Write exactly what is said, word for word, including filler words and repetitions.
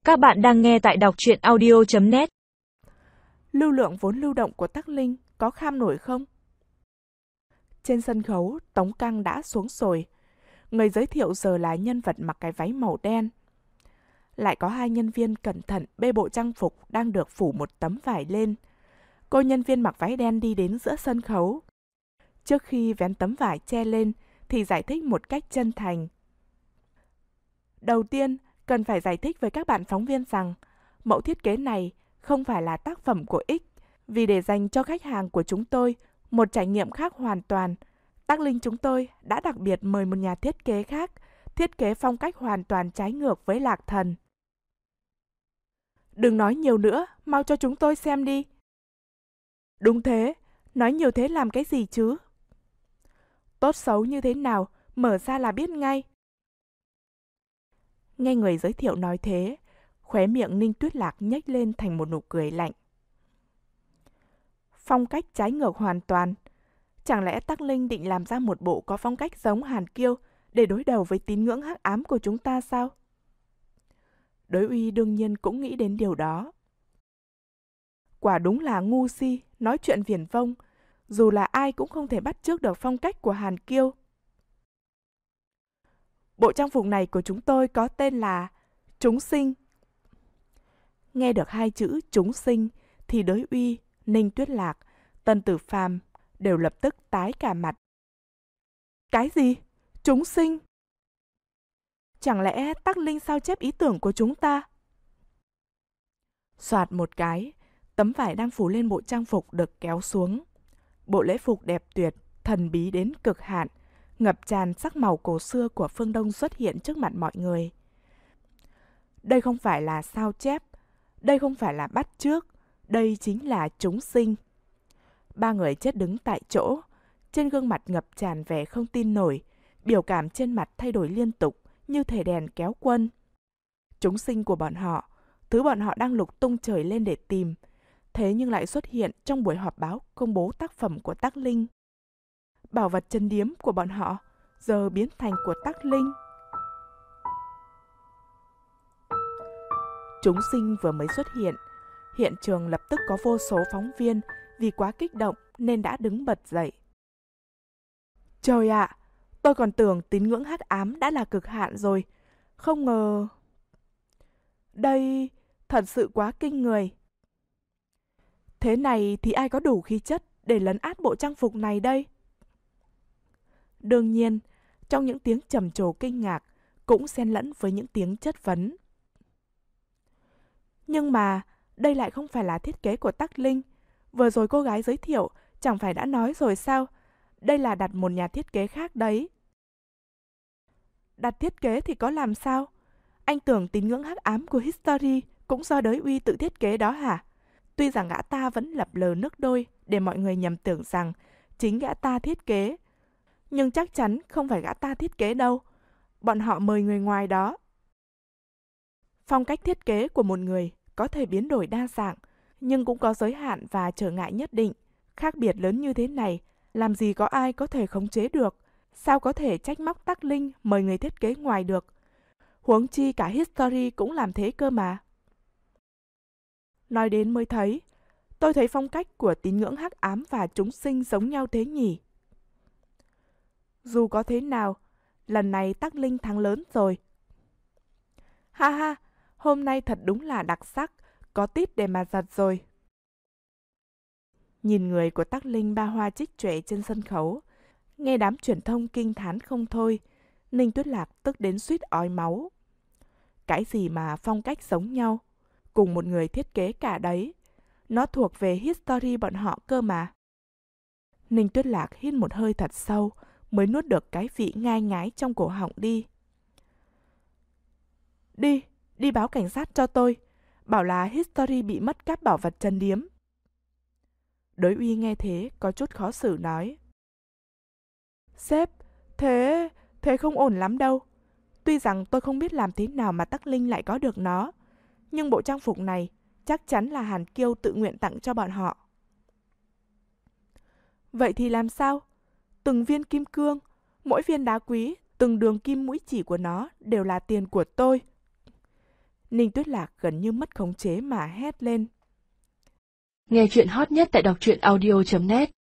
Các bạn đang nghe tại đọc truyện audio chấm net. Lưu lượng vốn lưu động của Tắc Linh có kham nổi không? Trên sân khấu, Tống Căng đã xuống rồi. Người giới thiệu giờ là nhân vật mặc cái váy màu đen. Lại có hai nhân viên cẩn thận bê bộ trang phục đang được phủ một tấm vải lên. Cô nhân viên mặc váy đen đi đến giữa sân khấu. Trước khi vén tấm vải che lên thì giải thích một cách chân thành. Đầu tiên, cần phải giải thích với các bạn phóng viên rằng mẫu thiết kế này không phải là tác phẩm của X, vì để dành cho khách hàng của chúng tôi một trải nghiệm khác hoàn toàn. Tắc Linh chúng tôi đã đặc biệt mời một nhà thiết kế khác, thiết kế phong cách hoàn toàn trái ngược với Lạc Thần. Đừng nói nhiều nữa, mau cho chúng tôi xem đi. Đúng thế, nói nhiều thế làm cái gì chứ? Tốt xấu như thế nào, mở ra là biết ngay. Nghe người giới thiệu nói thế, khóe miệng Ninh Tuyết Lạc nhếch lên thành một nụ cười lạnh. Phong cách trái ngược hoàn toàn. Chẳng lẽ Tắc Linh định làm ra một bộ có phong cách giống Hàn Kiêu để đối đầu với tín ngưỡng hắc ám của chúng ta sao? Đối uy đương nhiên cũng nghĩ đến điều đó. Quả đúng là ngu si, nói chuyện viển vông, dù là ai cũng không thể bắt chước được phong cách của Hàn Kiêu. Bộ trang phục này của chúng tôi có tên là Chúng Sinh. Nghe được hai chữ Chúng Sinh thì Đới Uy, Ninh Tuyết Lạc, Tân Tử Phàm đều lập tức tái cả mặt. Cái gì? Chúng Sinh? Chẳng lẽ Tắc Linh sao chép ý tưởng của chúng ta? Soạt một cái, tấm vải đang phủ lên bộ trang phục được kéo xuống. Bộ lễ phục đẹp tuyệt, thần bí đến cực hạn, ngập tràn sắc màu cổ xưa của phương Đông xuất hiện trước mặt mọi người. Đây không phải là sao chép, đây không phải là bắt chước, đây chính là Chúng Sinh. Ba người chết đứng tại chỗ, trên gương mặt ngập tràn vẻ không tin nổi, biểu cảm trên mặt thay đổi liên tục như thể đèn kéo quân. Chúng sinh của bọn họ, thứ bọn họ đang lục tung trời lên để tìm, thế nhưng lại xuất hiện trong buổi họp báo công bố tác phẩm của Tắc Linh. Bảo vật chân điếm của bọn họ giờ biến thành của Tắc Linh. Chúng sinh vừa mới xuất hiện, hiện trường lập tức có vô số phóng viên vì quá kích động nên đã đứng bật dậy. Trời ạ, à, tôi còn tưởng tín ngưỡng hắc ám đã là cực hạn rồi, không ngờ... Đây thật sự quá kinh người. Thế này thì ai có đủ khí chất để lấn át bộ trang phục này đây? Đương nhiên, trong những tiếng trầm trồ kinh ngạc cũng xen lẫn với những tiếng chất vấn. Nhưng mà đây lại không phải là thiết kế của Tắc Linh. Vừa rồi cô gái giới thiệu chẳng phải đã nói rồi sao? Đây là đặt một nhà thiết kế khác đấy. Đặt thiết kế thì có làm sao? Anh tưởng tín ngưỡng hắc ám của History cũng do Đới Uy tự thiết kế đó hả? Tuy rằng gã ta vẫn lập lờ nước đôi để mọi người nhầm tưởng rằng chính gã ta thiết kế, nhưng chắc chắn không phải gã ta thiết kế đâu. Bọn họ mời người ngoài đó. Phong cách thiết kế của một người có thể biến đổi đa dạng, nhưng cũng có giới hạn và trở ngại nhất định. Khác biệt lớn như thế này, làm gì có ai có thể khống chế được? Sao có thể trách móc Tắc Linh mời người thiết kế ngoài được? Huống chi cả History cũng làm thế cơ mà. Nói đến mới thấy, tôi thấy phong cách của tín ngưỡng hắc ám và chúng sinh giống nhau thế nhỉ? Dù có thế nào, lần này Tắc Linh thắng lớn rồi. Ha ha, hôm nay thật đúng là đặc sắc, có tít để mà giật rồi. Nhìn người của Tắc Linh ba hoa trích trệ trên sân khấu, nghe đám truyền thông kinh thán không thôi, Ninh Tuyết Lạc tức đến suýt ói máu. Cái gì mà phong cách giống nhau, cùng một người thiết kế cả đấy, nó thuộc về History bọn họ cơ mà. Ninh Tuyết Lạc hít một hơi thật sâu, mới nuốt được cái vị ngai ngái trong cổ họng đi. Đi, đi báo cảnh sát cho tôi, bảo là History bị mất cắp bảo vật chân điếm. Đới Uy nghe thế có chút khó xử nói. Sếp, thế, thế không ổn lắm đâu. Tuy rằng tôi không biết làm thế nào mà Tắc Linh lại có được nó, nhưng bộ trang phục này chắc chắn là Hàn Kiêu tự nguyện tặng cho bọn họ. Vậy thì làm sao? Từng viên kim cương, mỗi viên đá quý, từng đường kim mũi chỉ của nó đều là tiền của tôi. Ninh Tuyết Lạc gần như mất khống chế mà hét lên. Nghe chuyện hot nhất tại đọc truyện audio chấm net